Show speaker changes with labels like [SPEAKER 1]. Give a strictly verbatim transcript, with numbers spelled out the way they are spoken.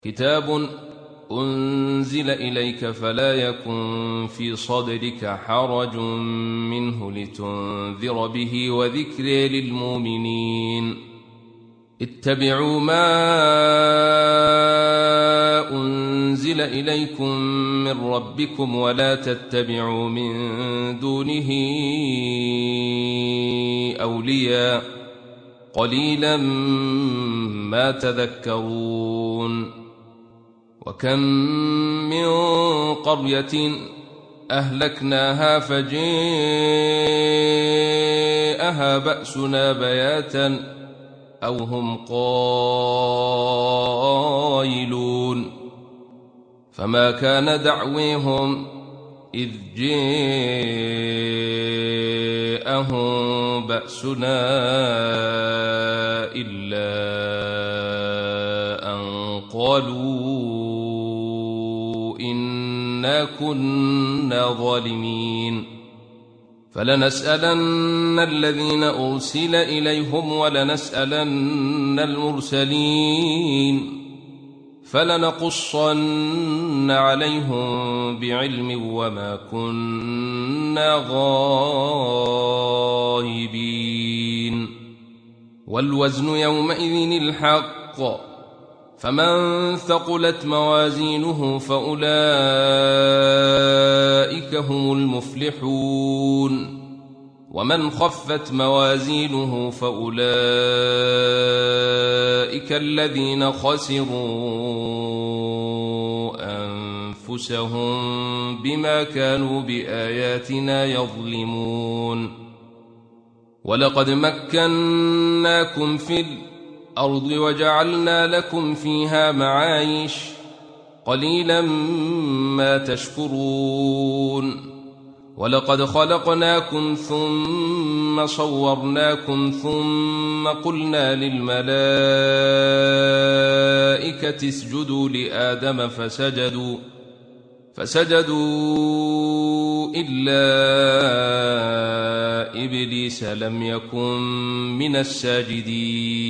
[SPEAKER 1] كتاب أنزل إليك فلا يكن في صدرك حرج منه لتنذر به وذكر للمؤمنين. اتبعوا ما أنزل إليكم من ربكم ولا تتبعوا من دونه أولياء قليلا ما تذكرون. وكم من قرية أهلكناها فجاءها بأسنا بياتا أو هم قائلون فما كان دعويهم إذ جاءهم بأسنا إلا أن قالوا إنا كنا ظالمين. فلنسألن الذين أرسل إليهم ولنسألن المرسلين فلنقصن عليهم بعلم وما كنا غائبين. والوزن يومئذ الحق فمن ثقلت موازينه فأولئك هم المفلحون ومن خفت موازينه فأولئك الذين خسروا أنفسهم بما كانوا بآياتنا يظلمون. ولقد مكناكم في الأرض وجعلنا لكم فيها معايش قليلا ما تشكرون. ولقد خلقناكم ثم صورناكم ثم قلنا للملائكة اسجدوا لآدم فسجدوا فسجدوا إلا إبليس لم يكن من الساجدين.